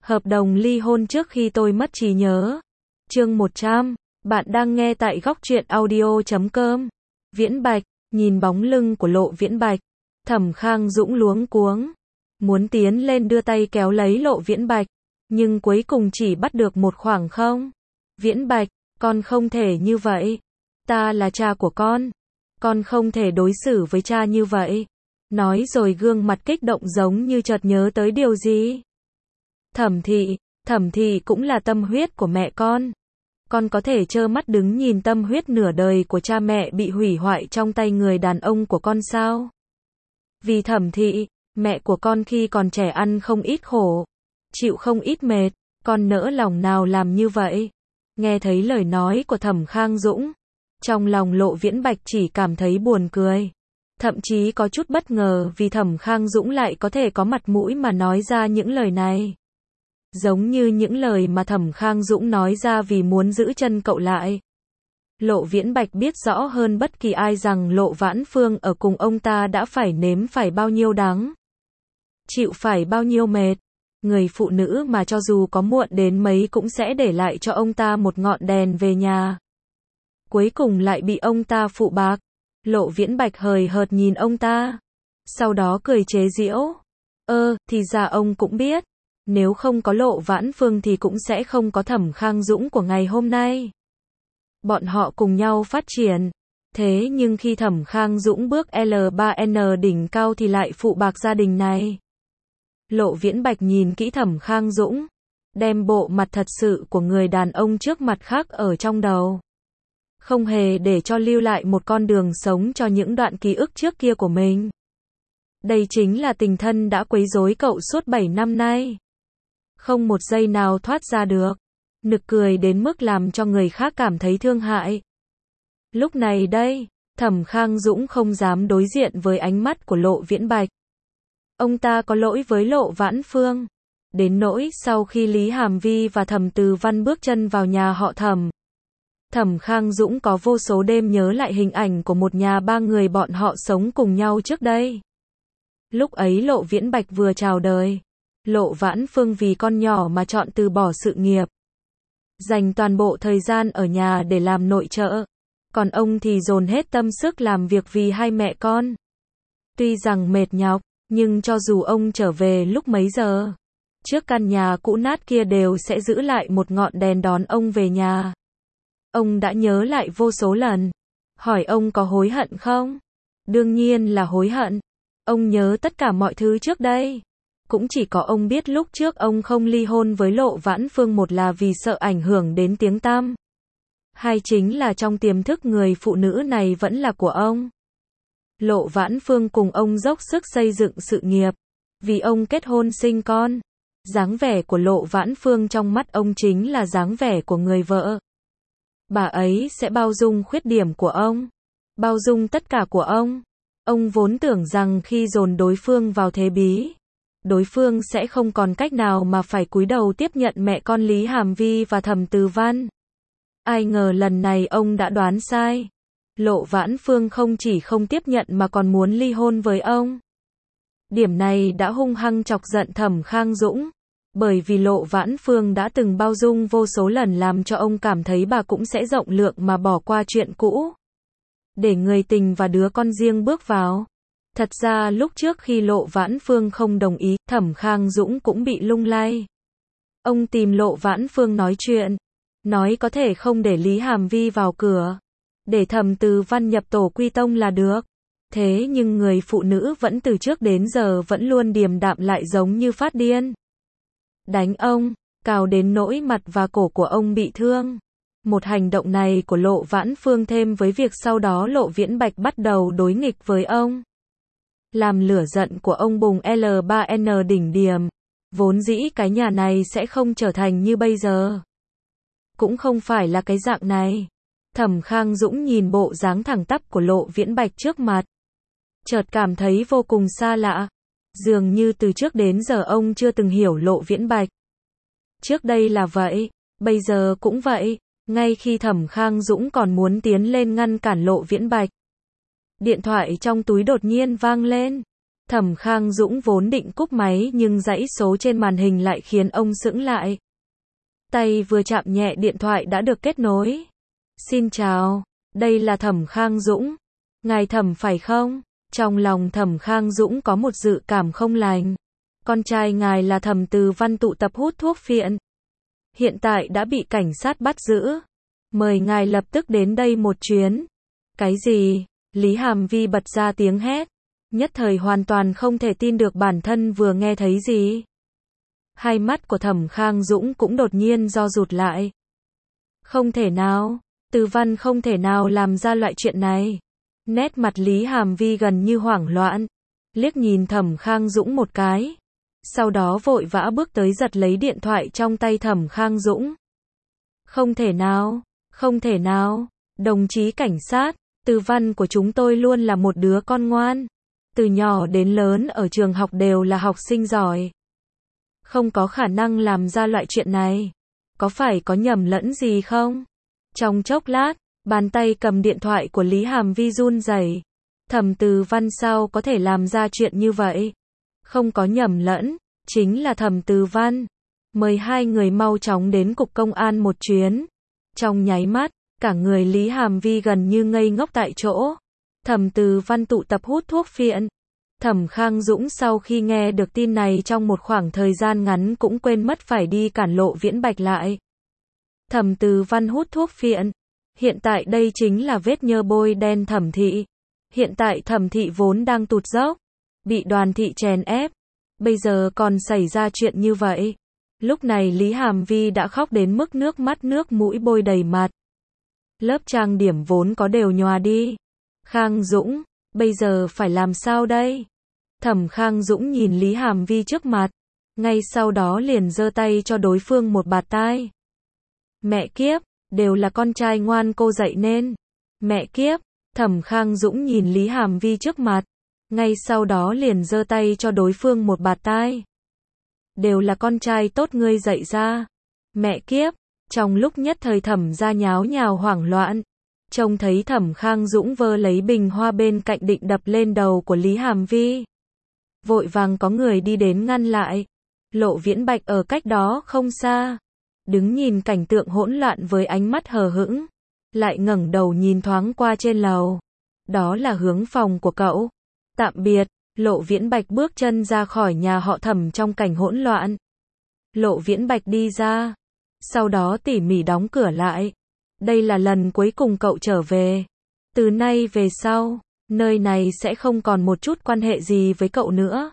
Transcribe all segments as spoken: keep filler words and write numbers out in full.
Hợp đồng ly hôn trước khi tôi mất trí nhớ. Chương một trăm. Bạn đang nghe tại góc truyện audio chấm com. Viễn Bạch, nhìn bóng lưng của Lộ Viễn Bạch, Thẩm Khang Dũng luống cuống, muốn tiến lên đưa tay kéo lấy Lộ Viễn Bạch, nhưng cuối cùng chỉ bắt được một khoảng không. Viễn Bạch, con không thể như vậy. Ta là cha của con. Con không thể đối xử với cha như vậy. Nói rồi gương mặt kích động giống như chợt nhớ tới điều gì. Thẩm thị, Thẩm thị cũng là tâm huyết của mẹ con. Con có thể trơ mắt đứng nhìn tâm huyết nửa đời của cha mẹ bị hủy hoại trong tay người đàn ông của con sao? Vì Thẩm thị, mẹ của con khi còn trẻ ăn không ít khổ, chịu không ít mệt, con nỡ lòng nào làm như vậy? Nghe thấy lời nói của Thẩm Khang Dũng, trong lòng Lộ Viễn Bạch chỉ cảm thấy buồn cười. Thậm chí có chút bất ngờ vì Thẩm Khang Dũng lại có thể có mặt mũi mà nói ra những lời này. Giống như những lời mà Thẩm Khang Dũng nói ra vì muốn giữ chân cậu lại. Lộ Viễn Bạch biết rõ hơn bất kỳ ai rằng Lộ Vãn Phương ở cùng ông ta đã phải nếm phải bao nhiêu đắng, chịu phải bao nhiêu mệt. Người phụ nữ mà cho dù có muộn đến mấy cũng sẽ để lại cho ông ta một ngọn đèn về nhà. Cuối cùng lại bị ông ta phụ bạc. Lộ Viễn Bạch hời hợt nhìn ông ta, sau đó cười chế giễu. Ơ, thì ra ông cũng biết. Nếu không có Lộ Vãn Phương thì cũng sẽ không có Thẩm Khang Dũng của ngày hôm nay. Bọn họ cùng nhau phát triển. Thế nhưng khi Thẩm Khang Dũng bước L ba N đỉnh cao thì lại phụ bạc gia đình này. Lộ Viễn Bạch nhìn kỹ Thẩm Khang Dũng, đem bộ mặt thật sự của người đàn ông trước mặt khác ở trong đầu. Không hề để cho lưu lại một con đường sống cho những đoạn ký ức trước kia của mình. Đây chính là tình thân đã quấy rối cậu suốt bảy năm nay. Không một giây nào thoát ra được. Nực cười đến mức làm cho người khác cảm thấy thương hại. Lúc này đây, Thẩm Khang Dũng không dám đối diện với ánh mắt của Lộ Viễn Bạch. Ông ta có lỗi với Lộ Vãn Phương. Đến nỗi sau khi Lý Hàm Vi và Thẩm Từ Văn bước chân vào nhà họ Thẩm, Thẩm Khang Dũng có vô số đêm nhớ lại hình ảnh của một nhà ba người bọn họ sống cùng nhau trước đây. Lúc ấy Lộ Viễn Bạch vừa chào đời. Lộ Vãn Phương vì con nhỏ mà chọn từ bỏ sự nghiệp, dành toàn bộ thời gian ở nhà để làm nội trợ. Còn ông thì dồn hết tâm sức làm việc vì hai mẹ con. Tuy rằng mệt nhọc, nhưng cho dù ông trở về lúc mấy giờ, trước căn nhà cũ nát kia đều sẽ giữ lại một ngọn đèn đón ông về nhà. Ông đã nhớ lại vô số lần. Hỏi ông có hối hận không? Đương nhiên là hối hận. Ông nhớ tất cả mọi thứ trước đây. Cũng chỉ có ông biết lúc trước ông không ly hôn với Lộ Vãn Phương, một là vì sợ ảnh hưởng đến tiếng tăm, hai chính là trong tiềm thức người phụ nữ này vẫn là của ông. Lộ Vãn Phương cùng ông dốc sức xây dựng sự nghiệp, vì ông kết hôn sinh con. Dáng vẻ của Lộ Vãn Phương trong mắt ông chính là dáng vẻ của người vợ. Bà ấy sẽ bao dung khuyết điểm của ông, bao dung tất cả của ông. Ông vốn tưởng rằng khi dồn đối phương vào thế bí, đối phương sẽ không còn cách nào mà phải cúi đầu tiếp nhận mẹ con Lý Hàm Vi và Thẩm Từ Văn. Ai ngờ lần này ông đã đoán sai. Lộ Vãn Phương không chỉ không tiếp nhận mà còn muốn ly hôn với ông. Điểm này đã hung hăng chọc giận Thẩm Khang Dũng. Bởi vì Lộ Vãn Phương đã từng bao dung vô số lần làm cho ông cảm thấy bà cũng sẽ rộng lượng mà bỏ qua chuyện cũ, để người tình và đứa con riêng bước vào. Thật ra lúc trước khi Lộ Vãn Phương không đồng ý, Thẩm Khang Dũng cũng bị lung lay. Ông tìm Lộ Vãn Phương nói chuyện, nói có thể không để Lý Hàm Vi vào cửa, để Thẩm Từ Văn nhập tổ quy tông là được. Thế nhưng người phụ nữ vẫn từ trước đến giờ vẫn luôn điềm đạm lại giống như phát điên. Đánh ông, cào đến nỗi mặt và cổ của ông bị thương. Một hành động này của Lộ Vãn Phương thêm với việc sau đó Lộ Viễn Bạch bắt đầu đối nghịch với ông, làm lửa giận của ông bùng L ba N đỉnh điểm. Vốn dĩ cái nhà này sẽ không trở thành như bây giờ. Cũng không phải là cái dạng này. Thẩm Khang Dũng nhìn bộ dáng thẳng tắp của Lộ Viễn Bạch trước mặt, chợt cảm thấy vô cùng xa lạ. Dường như từ trước đến giờ ông chưa từng hiểu Lộ Viễn Bạch. Trước đây là vậy, bây giờ cũng vậy. Ngay khi Thẩm Khang Dũng còn muốn tiến lên ngăn cản Lộ Viễn Bạch, điện thoại trong túi đột nhiên vang lên. Thẩm Khang Dũng vốn định cúp máy nhưng dãy số trên màn hình lại khiến ông sững lại. Tay vừa chạm nhẹ điện thoại đã được kết nối. Xin chào, đây là Thẩm Khang Dũng. Ngài Thẩm phải không? Trong lòng Thẩm Khang Dũng có một dự cảm không lành. Con trai ngài là Thẩm Từ Văn tụ tập hút thuốc phiện. Hiện tại đã bị cảnh sát bắt giữ. Mời ngài lập tức đến đây một chuyến. Cái gì? Lý Hàm Vi bật ra tiếng hét. Nhất thời hoàn toàn không thể tin được bản thân vừa nghe thấy gì. Hai mắt của Thẩm Khang Dũng cũng đột nhiên do rụt lại. Không thể nào, Từ Văn không thể nào làm ra loại chuyện này. Nét mặt Lý Hàm Vi gần như hoảng loạn, liếc nhìn Thẩm Khang Dũng một cái. Sau đó vội vã bước tới giật lấy điện thoại trong tay Thẩm Khang Dũng. Không thể nào, không thể nào, đồng chí cảnh sát, Từ Văn của chúng tôi luôn là một đứa con ngoan. Từ nhỏ đến lớn ở trường học đều là học sinh giỏi. Không có khả năng làm ra loại chuyện này. Có phải có nhầm lẫn gì không? Trong chốc lát, bàn tay cầm điện thoại của Lý Hàm Vi run rẩy. Thẩm Từ Văn sao có thể làm ra chuyện như vậy? Không có nhầm lẫn, chính là Thẩm Từ Văn. Mời hai người mau chóng đến cục công an một chuyến. Trong nháy mắt, cả người Lý Hàm Vi gần như ngây ngốc tại chỗ. Thẩm Từ Văn tụ tập hút thuốc phiện. Thẩm Khang Dũng sau khi nghe được tin này trong một khoảng thời gian ngắn cũng quên mất phải đi cản Lộ Viễn Bạch lại. Thẩm Từ Văn hút thuốc phiện. Hiện tại đây chính là vết nhơ bôi đen Thẩm thị. Hiện tại Thẩm thị vốn đang tụt dốc, bị Đoàn thị chèn ép. Bây giờ còn xảy ra chuyện như vậy. Lúc này Lý Hàm Vi đã khóc đến mức nước mắt nước mũi bôi đầy mặt. Lớp trang điểm vốn có đều nhòa đi. Khang Dũng, bây giờ phải làm sao đây? Thẩm Khang Dũng nhìn Lý Hàm Vi trước mặt, ngay sau đó liền giơ tay cho đối phương một bạt tai. Mẹ kiếp, đều là con trai ngoan cô dạy nên. Mẹ kiếp, Thẩm Khang Dũng nhìn Lý Hàm Vi trước mặt, ngay sau đó liền giơ tay cho đối phương một bạt tai. Đều là con trai tốt ngươi dạy ra. Mẹ kiếp, trong lúc nhất thời Thẩm gia nháo nhào hoảng loạn. Trông thấy Thẩm Khang Dũng vơ lấy bình hoa bên cạnh định đập lên đầu của Lý Hàm Vi. Vội vàng có người đi đến ngăn lại. Lộ Viễn Bạch ở cách đó không xa, đứng nhìn cảnh tượng hỗn loạn với ánh mắt hờ hững, lại ngẩng đầu nhìn thoáng qua trên lầu. Đó là hướng phòng của cậu. Tạm biệt, Lộ Viễn Bạch bước chân ra khỏi nhà họ Thẩm trong cảnh hỗn loạn. Lộ Viễn Bạch đi ra, sau đó tỉ mỉ đóng cửa lại. Đây là lần cuối cùng cậu trở về. Từ nay về sau, nơi này sẽ không còn một chút quan hệ gì với cậu nữa.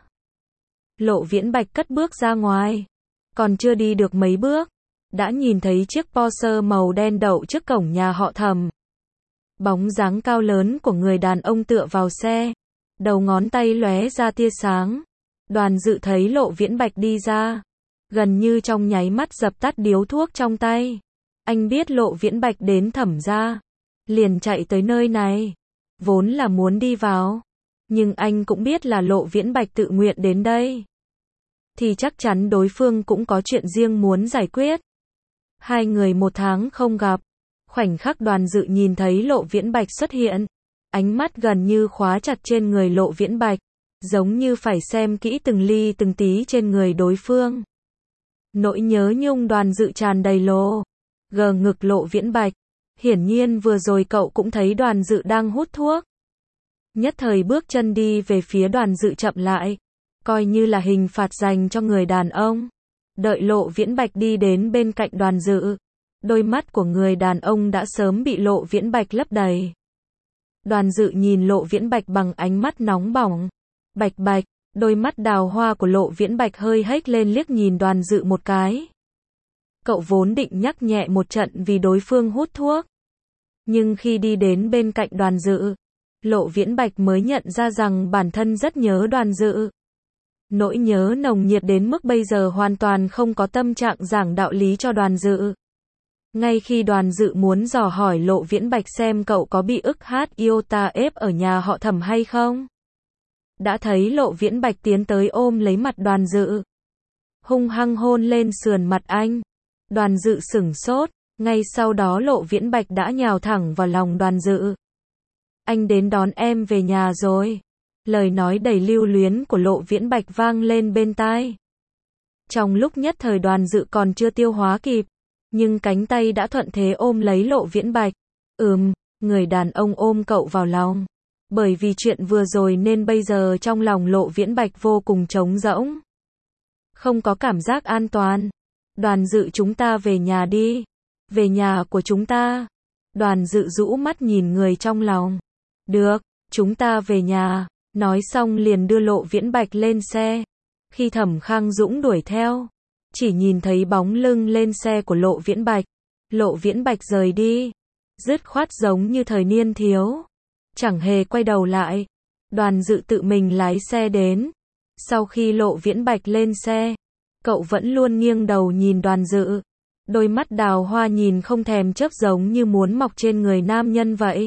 Lộ Viễn Bạch cất bước ra ngoài. Còn chưa đi được mấy bước, đã nhìn thấy chiếc Porsche màu đen đậu trước cổng nhà họ Thẩm. Bóng dáng cao lớn của người đàn ông tựa vào xe, đầu ngón tay lóe ra tia sáng. Đoàn Dự thấy Lộ Viễn Bạch đi ra, gần như trong nháy mắt dập tắt điếu thuốc trong tay. Anh biết Lộ Viễn Bạch đến Thẩm gia, liền chạy tới nơi này, vốn là muốn đi vào, nhưng anh cũng biết là Lộ Viễn Bạch tự nguyện đến đây, thì chắc chắn đối phương cũng có chuyện riêng muốn giải quyết. Hai người một tháng không gặp, khoảnh khắc Đoàn Dự nhìn thấy Lộ Viễn Bạch xuất hiện, ánh mắt gần như khóa chặt trên người Lộ Viễn Bạch, giống như phải xem kỹ từng ly từng tí trên người đối phương. Nỗi nhớ nhung Đoàn Dự tràn đầy lộ gờ ngực Lộ Viễn Bạch. Hiển nhiên vừa rồi cậu cũng thấy Đoàn Dự đang hút thuốc. Nhất thời bước chân đi về phía Đoàn Dự chậm lại, coi như là hình phạt dành cho người đàn ông. Đợi Lộ Viễn Bạch đi đến bên cạnh Đoàn Dự, đôi mắt của người đàn ông đã sớm bị Lộ Viễn Bạch lấp đầy. Đoàn Dự nhìn Lộ Viễn Bạch bằng ánh mắt nóng bỏng. Bạch Bạch, đôi mắt đào hoa của Lộ Viễn Bạch hơi hếch lên liếc nhìn Đoàn Dự một cái. Cậu vốn định nhắc nhẹ một trận vì đối phương hút thuốc. Nhưng khi đi đến bên cạnh Đoàn Dự, Lộ Viễn Bạch mới nhận ra rằng bản thân rất nhớ Đoàn Dự. Nỗi nhớ nồng nhiệt đến mức bây giờ hoàn toàn không có tâm trạng giảng đạo lý cho Đoàn Dự. Ngay khi Đoàn Dự muốn dò hỏi Lộ Viễn Bạch xem cậu có bị ức hát iota ép ở nhà họ Thẩm hay không, đã thấy Lộ Viễn Bạch tiến tới ôm lấy mặt Đoàn Dự, hung hăng hôn lên sườn mặt anh. Đoàn Dự sửng sốt, ngay sau đó Lộ Viễn Bạch đã nhào thẳng vào lòng Đoàn Dự. Anh đến đón em về nhà rồi. Lời nói đầy lưu luyến của Lộ Viễn Bạch vang lên bên tai. Trong lúc nhất thời Đoàn Dự còn chưa tiêu hóa kịp, nhưng cánh tay đã thuận thế ôm lấy Lộ Viễn Bạch. Ừm, người đàn ông ôm cậu vào lòng. Bởi vì chuyện vừa rồi nên bây giờ trong lòng Lộ Viễn Bạch vô cùng trống rỗng. Không có cảm giác an toàn. Đoàn Dự, chúng ta về nhà đi. Về nhà của chúng ta. Đoàn Dự rũ mắt nhìn người trong lòng. Được, chúng ta về nhà. Nói xong liền đưa Lộ Viễn Bạch lên xe. Khi Thẩm Khang Dũng đuổi theo, chỉ nhìn thấy bóng lưng lên xe của Lộ Viễn Bạch. Lộ Viễn Bạch rời đi, dứt khoát giống như thời niên thiếu, chẳng hề quay đầu lại. Đoàn Dự tự mình lái xe đến. Sau khi Lộ Viễn Bạch lên xe, cậu vẫn luôn nghiêng đầu nhìn Đoàn Dự. Đôi mắt đào hoa nhìn không thèm chớp giống như muốn mọc trên người nam nhân vậy.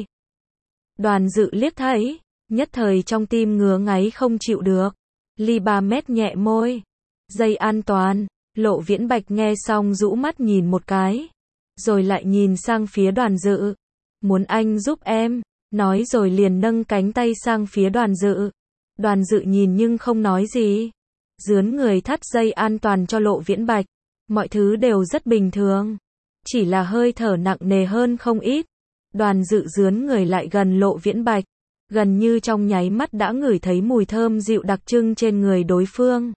Đoàn Dự liếc thấy, nhất thời trong tim ngứa ngáy không chịu được. Ly ba mét nhẹ môi. Dây an toàn. Lộ Viễn Bạch nghe xong rũ mắt nhìn một cái. Rồi lại nhìn sang phía Đoàn Dự. Muốn anh giúp em. Nói rồi liền nâng cánh tay sang phía Đoàn Dự. Đoàn Dự nhìn nhưng không nói gì. Dướn người thắt dây an toàn cho Lộ Viễn Bạch. Mọi thứ đều rất bình thường. Chỉ là hơi thở nặng nề hơn không ít. Đoàn Dự dướn người lại gần Lộ Viễn Bạch. Gần như trong nháy mắt đã ngửi thấy mùi thơm dịu đặc trưng trên người đối phương.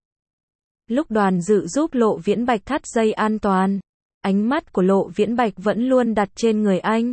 Lúc Đoàn Dự giúp Lộ Viễn Bạch thắt dây an toàn, ánh mắt của Lộ Viễn Bạch vẫn luôn đặt trên người anh.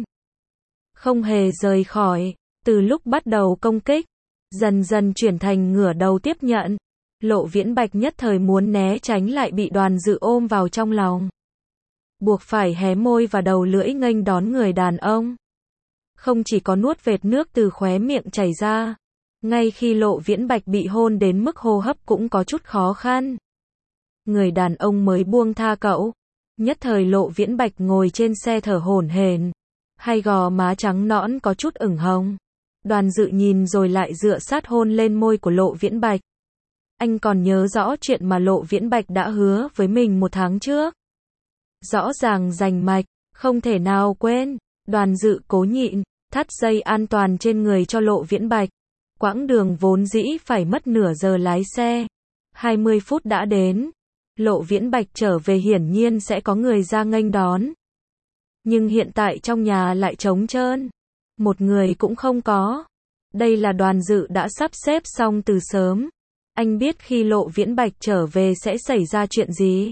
Không hề rời khỏi, từ lúc bắt đầu công kích, dần dần chuyển thành ngửa đầu tiếp nhận. Lộ Viễn Bạch nhất thời muốn né tránh lại bị Đoàn Dự ôm vào trong lòng. Buộc phải hé môi và đầu lưỡi nghênh đón người đàn ông. Không chỉ có nuốt vệt nước từ khóe miệng chảy ra, ngay khi Lộ Viễn Bạch bị hôn đến mức hô hấp cũng có chút khó khăn. Người đàn ông mới buông tha cậu. Nhất thời Lộ Viễn Bạch ngồi trên xe thở hổn hển, hai gò má trắng nõn có chút ửng hồng. Đoàn Dự nhìn rồi lại dựa sát hôn lên môi của Lộ Viễn Bạch. Anh còn nhớ rõ chuyện mà Lộ Viễn Bạch đã hứa với mình một tháng trước. Rõ ràng rành mạch, không thể nào quên. Đoàn Dự cố nhịn, thắt dây an toàn trên người cho Lộ Viễn Bạch. Quãng đường vốn dĩ phải mất nửa giờ lái xe, hai mươi phút đã đến. Lộ Viễn Bạch trở về hiển nhiên sẽ có người ra nghênh đón. Nhưng hiện tại trong nhà lại trống trơn. Một người cũng không có. Đây là Đoàn Dự đã sắp xếp xong từ sớm. Anh biết khi Lộ Viễn Bạch trở về sẽ xảy ra chuyện gì.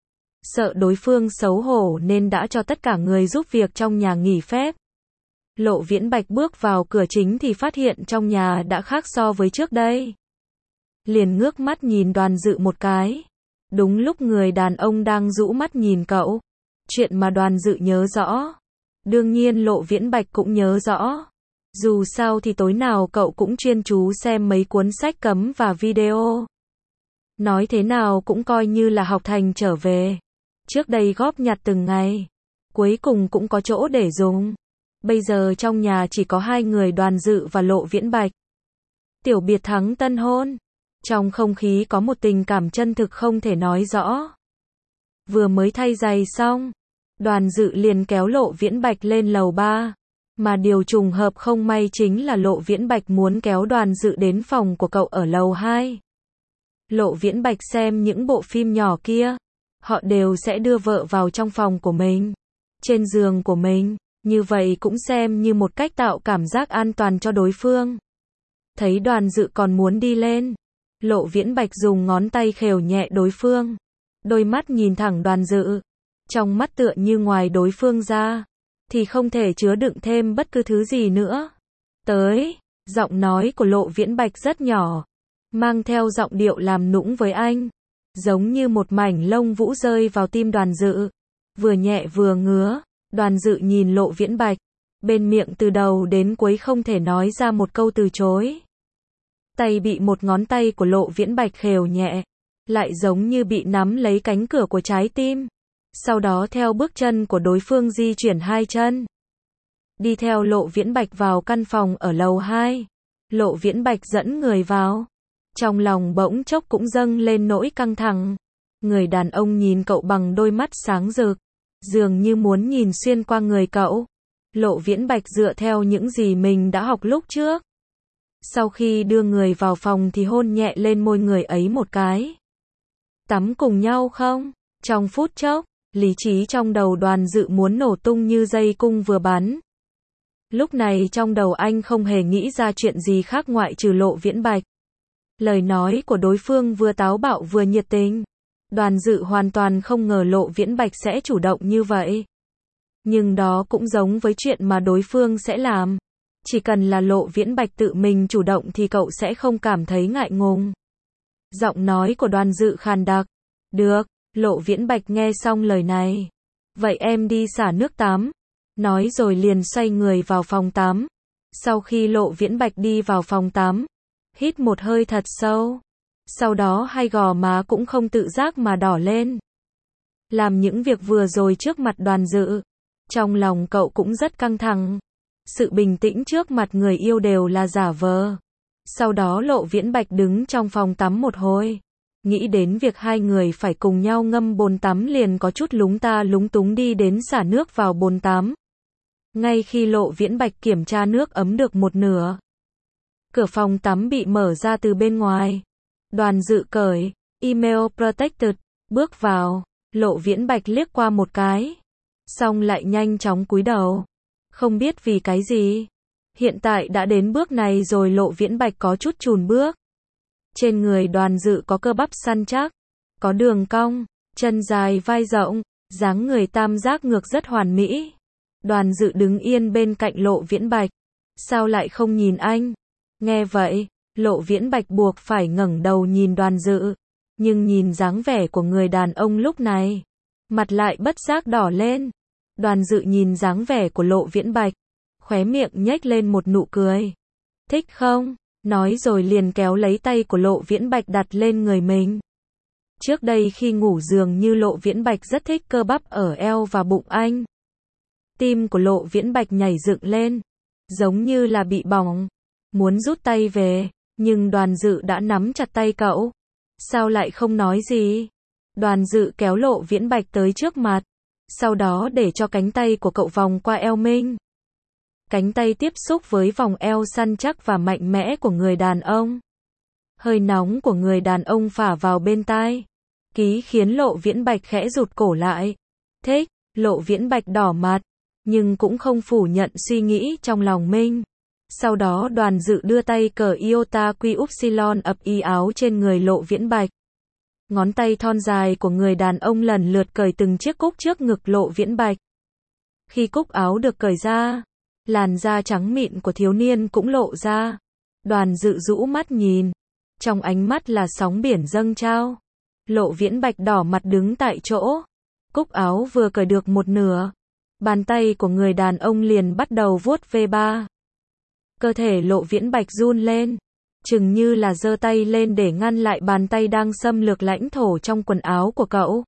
Sợ đối phương xấu hổ nên đã cho tất cả người giúp việc trong nhà nghỉ phép. Lộ Viễn Bạch bước vào cửa chính thì phát hiện trong nhà đã khác so với trước đây. Liền ngước mắt nhìn Đoàn Dự một cái. Đúng lúc người đàn ông đang rũ mắt nhìn cậu. Chuyện mà Đoàn Dự nhớ rõ. Đương nhiên Lộ Viễn Bạch cũng nhớ rõ. Dù sao thì tối nào cậu cũng chuyên chú xem mấy cuốn sách cấm và video. Nói thế nào cũng coi như là học thành trở về. Trước đây góp nhặt từng ngày, cuối cùng cũng có chỗ để dùng. Bây giờ trong nhà chỉ có hai người Đoàn Dự và Lộ Viễn Bạch. Tiểu biệt thắng tân hôn. Trong không khí có một tình cảm chân thực không thể nói rõ. Vừa mới thay giày xong, Đoàn Dự liền kéo Lộ Viễn Bạch lên lầu ba. Mà điều trùng hợp không may chính là Lộ Viễn Bạch muốn kéo Đoàn Dự đến phòng của cậu ở lầu hai. Lộ Viễn Bạch xem những bộ phim nhỏ kia, họ đều sẽ đưa vợ vào trong phòng của mình, trên giường của mình, như vậy cũng xem như một cách tạo cảm giác an toàn cho đối phương. Thấy Đoàn Dự còn muốn đi lên, Lộ Viễn Bạch dùng ngón tay khều nhẹ đối phương. Đôi mắt nhìn thẳng Đoàn Dự, trong mắt tựa như ngoài đối phương ra thì không thể chứa đựng thêm bất cứ thứ gì nữa. Tới, giọng nói của Lộ Viễn Bạch rất nhỏ, mang theo giọng điệu làm nũng với anh, giống như một mảnh lông vũ rơi vào tim Đoàn Dự, vừa nhẹ vừa ngứa. Đoàn Dự nhìn Lộ Viễn Bạch, bên miệng từ đầu đến cuối không thể nói ra một câu từ chối. Tay bị một ngón tay của Lộ Viễn Bạch khều nhẹ, lại giống như bị nắm lấy cánh cửa của trái tim. Sau đó theo bước chân của đối phương di chuyển hai chân, đi theo Lộ Viễn Bạch vào căn phòng ở lầu hai. Lộ Viễn Bạch dẫn người vào. Trong lòng bỗng chốc cũng dâng lên nỗi căng thẳng. Người đàn ông nhìn cậu bằng đôi mắt sáng rực, dường như muốn nhìn xuyên qua người cậu. Lộ Viễn Bạch dựa theo những gì mình đã học lúc trước, Sau khi đưa người vào phòng thì hôn nhẹ lên môi người ấy một cái. Tắm cùng nhau không? Trong phút chốc, lý trí trong đầu Đoàn Dự muốn nổ tung như dây cung vừa bắn. Lúc này trong đầu anh không hề nghĩ ra chuyện gì khác ngoại trừ Lộ Viễn Bạch. Lời nói của đối phương vừa táo bạo vừa nhiệt tình. Đoàn Dự hoàn toàn không ngờ Lộ Viễn Bạch sẽ chủ động như vậy. Nhưng đó cũng giống với chuyện mà đối phương sẽ làm. Chỉ cần là Lộ Viễn Bạch tự mình chủ động thì cậu sẽ không cảm thấy ngại ngùng. Giọng nói của Đoàn Dự khàn đặc. Được, Lộ Viễn Bạch nghe xong lời này. Vậy em đi xả nước tắm. Nói rồi liền xoay người vào phòng tắm. Sau khi Lộ Viễn Bạch đi vào phòng tắm, hít một hơi thật sâu. Sau đó hai gò má cũng không tự giác mà đỏ lên. Làm những việc vừa rồi trước mặt Đoàn Dự. Trong lòng cậu cũng rất căng thẳng. Sự bình tĩnh trước mặt người yêu đều là giả vờ. Sau đó Lộ Viễn Bạch đứng trong phòng tắm một hồi. Nghĩ đến việc hai người phải cùng nhau ngâm bồn tắm liền có chút lúng ta lúng túng đi đến xả nước vào bồn tắm. Ngay khi Lộ Viễn Bạch kiểm tra nước ấm được một nửa, cửa phòng tắm bị mở ra từ bên ngoài. Đoàn Dự cởi email protected, bước vào. Lộ Viễn Bạch liếc qua một cái, xong lại nhanh chóng cúi đầu. Không biết vì cái gì, hiện tại đã đến bước này rồi Lộ Viễn Bạch có chút chùn bước. Trên người Đoàn Dự có cơ bắp săn chắc, có đường cong, chân dài vai rộng, dáng người tam giác ngược rất hoàn mỹ. Đoàn Dự đứng yên bên cạnh Lộ Viễn Bạch. Sao lại không nhìn anh? Nghe vậy, Lộ Viễn Bạch buộc phải ngẩng đầu nhìn Đoàn Dự. Nhưng nhìn dáng vẻ của người đàn ông lúc này, mặt lại bất giác đỏ lên. Đoàn Dự nhìn dáng vẻ của Lộ Viễn Bạch, khóe miệng nhếch lên một nụ cười. Thích không? Nói rồi liền kéo lấy tay của Lộ Viễn Bạch đặt lên người mình. Trước đây khi ngủ dường như Lộ Viễn Bạch rất thích cơ bắp ở eo và bụng anh. Tim của Lộ Viễn Bạch nhảy dựng lên, giống như là bị bỏng, muốn rút tay về, nhưng Đoàn Dự đã nắm chặt tay cậu. Sao lại không nói gì? Đoàn Dự kéo Lộ Viễn Bạch tới trước mặt, sau đó để cho cánh tay của cậu vòng qua eo mình. Cánh tay tiếp xúc với vòng eo săn chắc và mạnh mẽ của người đàn ông. Hơi nóng của người đàn ông phả vào bên tai, ký khiến Lộ Viễn Bạch khẽ rụt cổ lại. Thích, Lộ Viễn Bạch đỏ mặt, nhưng cũng không phủ nhận suy nghĩ trong lòng mình. Sau đó Đoàn Dự đưa tay cởi iota quy upsilon ập y áo trên người Lộ Viễn Bạch. Ngón tay thon dài của người đàn ông lần lượt cởi từng chiếc cúc trước ngực Lộ Viễn Bạch. Khi cúc áo được cởi ra, làn da trắng mịn của thiếu niên cũng lộ ra. Đoàn Dự rũ mắt nhìn, trong ánh mắt là sóng biển dâng trao. Lộ Viễn Bạch đỏ mặt đứng tại chỗ. Cúc áo vừa cởi được một nửa, bàn tay của người đàn ông liền bắt đầu vuốt ve ba. Cơ thể Lộ Viễn Bạch run lên, chừng như là giơ tay lên để ngăn lại bàn tay đang xâm lược lãnh thổ trong quần áo của cậu.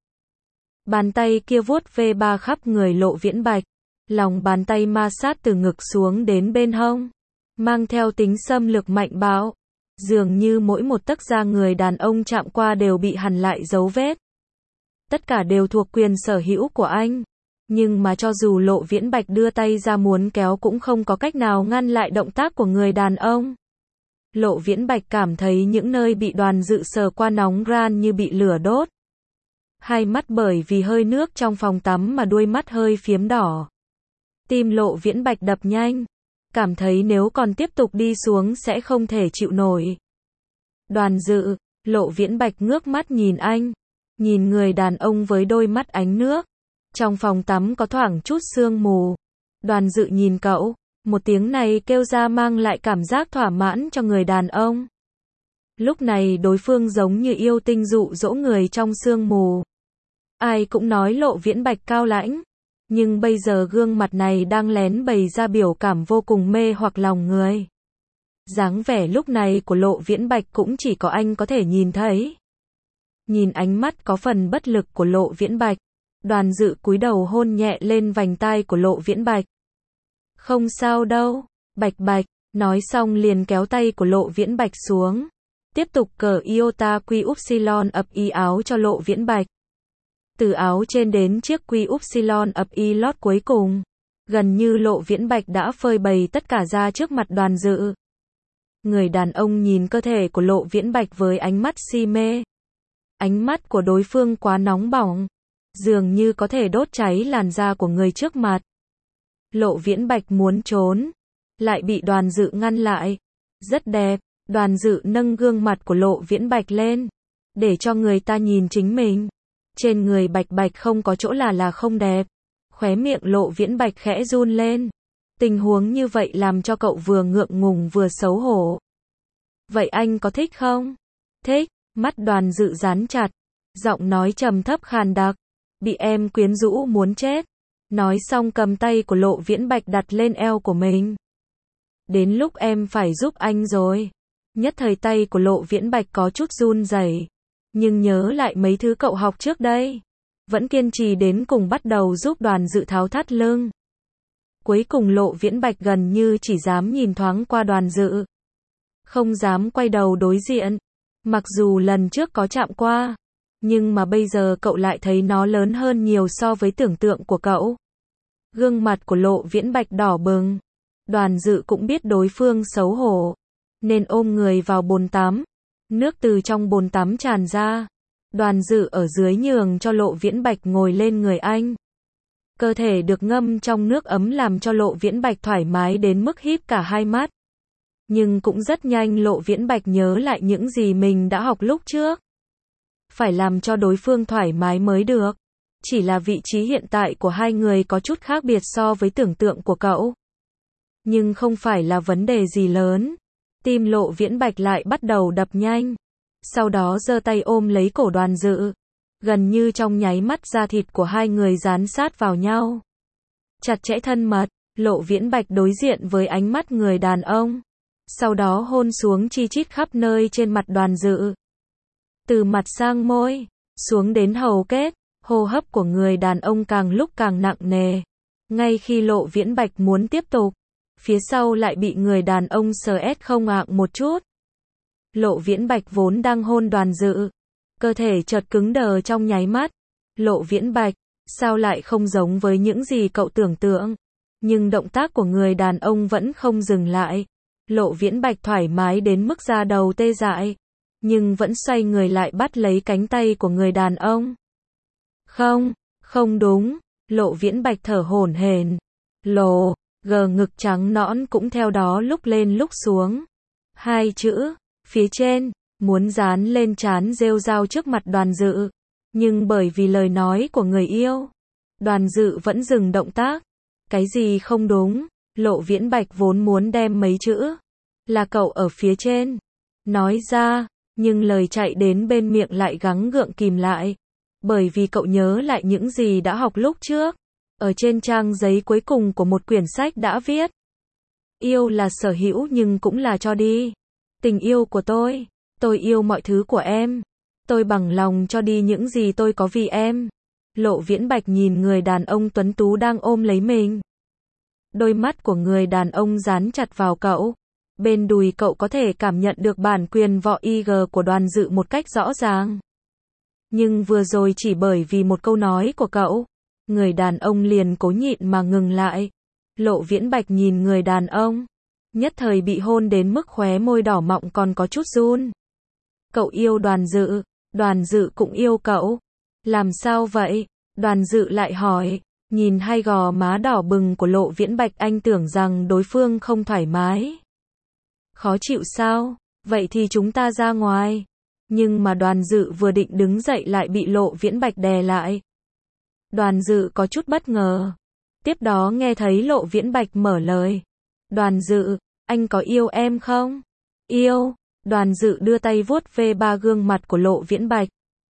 Bàn tay kia vuốt ve ba khắp người Lộ Viễn Bạch, lòng bàn tay ma sát từ ngực xuống đến bên hông, mang theo tính xâm lược mạnh bạo. Dường như mỗi một tấc da người đàn ông chạm qua đều bị hằn lại dấu vết. Tất cả đều thuộc quyền sở hữu của anh. Nhưng mà cho dù Lộ Viễn Bạch đưa tay ra muốn kéo cũng không có cách nào ngăn lại động tác của người đàn ông. Lộ Viễn Bạch cảm thấy những nơi bị Đoàn Dự sờ qua nóng ran như bị lửa đốt. Hai mắt bởi vì hơi nước trong phòng tắm mà đuôi mắt hơi phiếm đỏ. Tim Lộ Viễn Bạch đập nhanh, cảm thấy nếu còn tiếp tục đi xuống sẽ không thể chịu nổi. Đoàn Dự, Lộ Viễn Bạch ngước mắt nhìn anh, nhìn người đàn ông với đôi mắt ánh nước. Trong phòng tắm có thoảng chút sương mù. Đoàn Dự nhìn cậu, một tiếng này kêu ra mang lại cảm giác thỏa mãn cho người đàn ông. Lúc này đối phương giống như yêu tinh dụ dỗ người trong sương mù. Ai cũng nói Lộ Viễn Bạch cao lãnh, nhưng bây giờ gương mặt này đang lén bày ra biểu cảm vô cùng mê hoặc lòng người. Dáng vẻ lúc này của Lộ Viễn Bạch cũng chỉ có anh có thể nhìn thấy. Nhìn ánh mắt có phần bất lực của Lộ Viễn Bạch, Đoàn Dự cúi đầu hôn nhẹ lên vành tai của Lộ Viễn Bạch. Không sao đâu, Bạch Bạch, nói xong liền kéo tay của Lộ Viễn Bạch xuống. Tiếp tục cởi iota quy upsilon ập y áo cho Lộ Viễn Bạch. Từ áo trên đến chiếc quy upsilon ập y lót cuối cùng, gần như Lộ Viễn Bạch đã phơi bày tất cả ra trước mặt Đoàn Dự. Người đàn ông nhìn cơ thể của Lộ Viễn Bạch với ánh mắt si mê. Ánh mắt của đối phương quá nóng bỏng, dường như có thể đốt cháy làn da của người trước mặt. Lộ Viễn Bạch muốn trốn, lại bị Đoàn Dự ngăn lại. Rất đẹp, Đoàn Dự nâng gương mặt của Lộ Viễn Bạch lên, để cho người ta nhìn chính mình. Trên người Bạch Bạch không có chỗ là là không đẹp. Khóe miệng Lộ Viễn Bạch khẽ run lên. Tình huống như vậy làm cho cậu vừa ngượng ngùng vừa xấu hổ. Vậy anh có thích không? Thích, mắt Đoàn Dự dán chặt, giọng nói trầm thấp khàn đặc. Bị em quyến rũ muốn chết. Nói xong cầm tay của Lộ Viễn Bạch đặt lên eo của mình. Đến lúc em phải giúp anh rồi. Nhất thời tay của Lộ Viễn Bạch có chút run rẩy, nhưng nhớ lại mấy thứ cậu học trước đây, vẫn kiên trì đến cùng bắt đầu giúp Đoàn Dự tháo thắt lưng. Cuối cùng Lộ Viễn Bạch gần như chỉ dám nhìn thoáng qua Đoàn Dự, không dám quay đầu đối diện. Mặc dù lần trước có chạm qua, nhưng mà bây giờ cậu lại thấy nó lớn hơn nhiều so với tưởng tượng của cậu. Gương mặt của Lộ Viễn Bạch đỏ bừng. Đoàn Dự cũng biết đối phương xấu hổ, nên ôm người vào bồn tắm. Nước từ trong bồn tắm tràn ra. Đoàn Dự ở dưới nhường cho Lộ Viễn Bạch ngồi lên người anh. Cơ thể được ngâm trong nước ấm làm cho Lộ Viễn Bạch thoải mái đến mức híp cả hai mắt. Nhưng cũng rất nhanh Lộ Viễn Bạch nhớ lại những gì mình đã học lúc trước. Phải làm cho đối phương thoải mái mới được. Chỉ là vị trí hiện tại của hai người có chút khác biệt so với tưởng tượng của cậu. Nhưng không phải là vấn đề gì lớn. Tim Lộ Viễn Bạch lại bắt đầu đập nhanh. Sau đó giơ tay ôm lấy cổ Đoàn Dự. Gần như trong nháy mắt da thịt của hai người dán sát vào nhau. Chặt chẽ thân mật, Lộ Viễn Bạch đối diện với ánh mắt người đàn ông. Sau đó hôn xuống chi chít khắp nơi trên mặt Đoàn Dự. Từ mặt sang môi, xuống đến hầu kết, hô hấp của người đàn ông càng lúc càng nặng nề. Ngay khi Lộ Viễn Bạch muốn tiếp tục, phía sau lại bị người đàn ông sờ ét không ạng một chút. Lộ Viễn Bạch vốn đang hôn Đoàn Dự, cơ thể chợt cứng đờ trong nháy mắt. Lộ Viễn Bạch, sao lại không giống với những gì cậu tưởng tượng? Nhưng động tác của người đàn ông vẫn không dừng lại. Lộ Viễn Bạch thoải mái đến mức da đầu tê dại, nhưng vẫn xoay người lại bắt lấy cánh tay của người đàn ông. Không, không đúng. Lộ Viễn Bạch thở hổn hển. Lộ, gờ ngực trắng nõn cũng theo đó lúc lên lúc xuống. Hai chữ, phía trên, muốn dán lên trán rêu rao trước mặt Đoàn Dự. Nhưng bởi vì lời nói của người yêu, Đoàn Dự vẫn dừng động tác. Cái gì không đúng? Lộ Viễn Bạch vốn muốn đem mấy chữ là cậu ở phía trên nói ra, nhưng lời chạy đến bên miệng lại gắng gượng kìm lại. Bởi vì cậu nhớ lại những gì đã học lúc trước. Ở trên trang giấy cuối cùng của một quyển sách đã viết. Yêu là sở hữu nhưng cũng là cho đi. Tình yêu của tôi, tôi yêu mọi thứ của em. Tôi bằng lòng cho đi những gì tôi có vì em. Lộ Viễn Bạch nhìn người đàn ông tuấn tú đang ôm lấy mình. Đôi mắt của người đàn ông dán chặt vào cậu. Bên đùi cậu có thể cảm nhận được bản quyền võ i giê của Đoàn Dự một cách rõ ràng. Nhưng vừa rồi chỉ bởi vì một câu nói của cậu, người đàn ông liền cố nhịn mà ngừng lại. Lộ Viễn Bạch nhìn người đàn ông, nhất thời bị hôn đến mức khóe môi đỏ mọng còn có chút run. Cậu yêu Đoàn Dự, Đoàn Dự cũng yêu cậu. Làm sao vậy? Đoàn Dự lại hỏi, nhìn hai gò má đỏ bừng của Lộ Viễn Bạch anh tưởng rằng đối phương không thoải mái. Khó chịu sao? Vậy thì chúng ta ra ngoài. Nhưng mà Đoàn Dự vừa định đứng dậy lại bị Lộ Viễn Bạch đè lại. Đoàn Dự có chút bất ngờ. Tiếp đó nghe thấy Lộ Viễn Bạch mở lời. Đoàn Dự, anh có yêu em không? Yêu. Đoàn Dự đưa tay vuốt ve ba gương mặt của Lộ Viễn Bạch.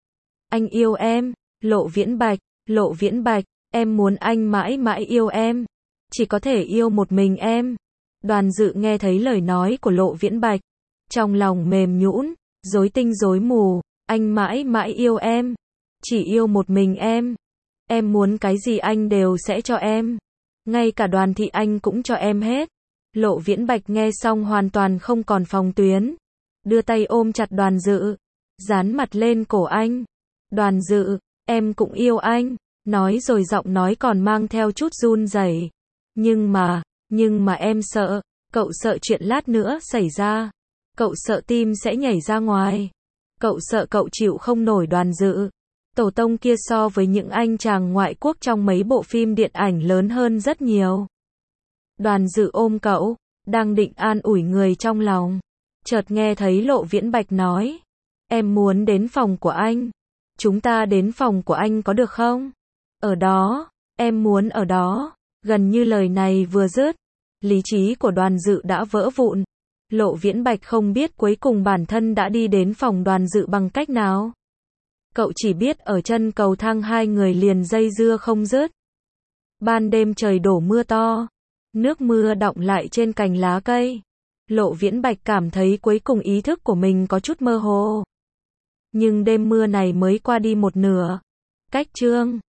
Anh yêu em. Lộ Viễn Bạch, Lộ Viễn Bạch, em muốn anh mãi mãi yêu em. Chỉ có thể yêu một mình em. Đoàn Dự nghe thấy lời nói của Lộ Viễn Bạch. Trong lòng mềm nhũn, rối tinh rối mù. Anh mãi mãi yêu em. Chỉ yêu một mình em. Em muốn cái gì anh đều sẽ cho em. Ngay cả Đoàn thị anh cũng cho em hết. Lộ Viễn Bạch nghe xong hoàn toàn không còn phòng tuyến. Đưa tay ôm chặt Đoàn Dự. Dán mặt lên cổ anh. Đoàn Dự, em cũng yêu anh. Nói rồi giọng nói còn mang theo chút run rẩy. Nhưng mà, nhưng mà em sợ. Cậu sợ chuyện lát nữa xảy ra. Cậu sợ tim sẽ nhảy ra ngoài. Cậu sợ cậu chịu không nổi Đoàn Dự. Tổ tông kia so với những anh chàng ngoại quốc trong mấy bộ phim điện ảnh lớn hơn rất nhiều. Đoàn Dự ôm cậu, đang định an ủi người trong lòng. Chợt nghe thấy Lộ Viễn Bạch nói. Em muốn đến phòng của anh. Chúng ta đến phòng của anh có được không? Ở đó, em muốn ở đó. Gần như lời này vừa dứt, lý trí của Đoàn Dự đã vỡ vụn. Lộ Viễn Bạch không biết cuối cùng bản thân đã đi đến phòng Đoàn Dự bằng cách nào. Cậu chỉ biết ở chân cầu thang hai người liền dây dưa không dứt. Ban đêm trời đổ mưa to, nước mưa đọng lại trên cành lá cây. Lộ Viễn Bạch cảm thấy cuối cùng ý thức của mình có chút mơ hồ. Nhưng đêm mưa này mới qua đi một nửa. Cách chương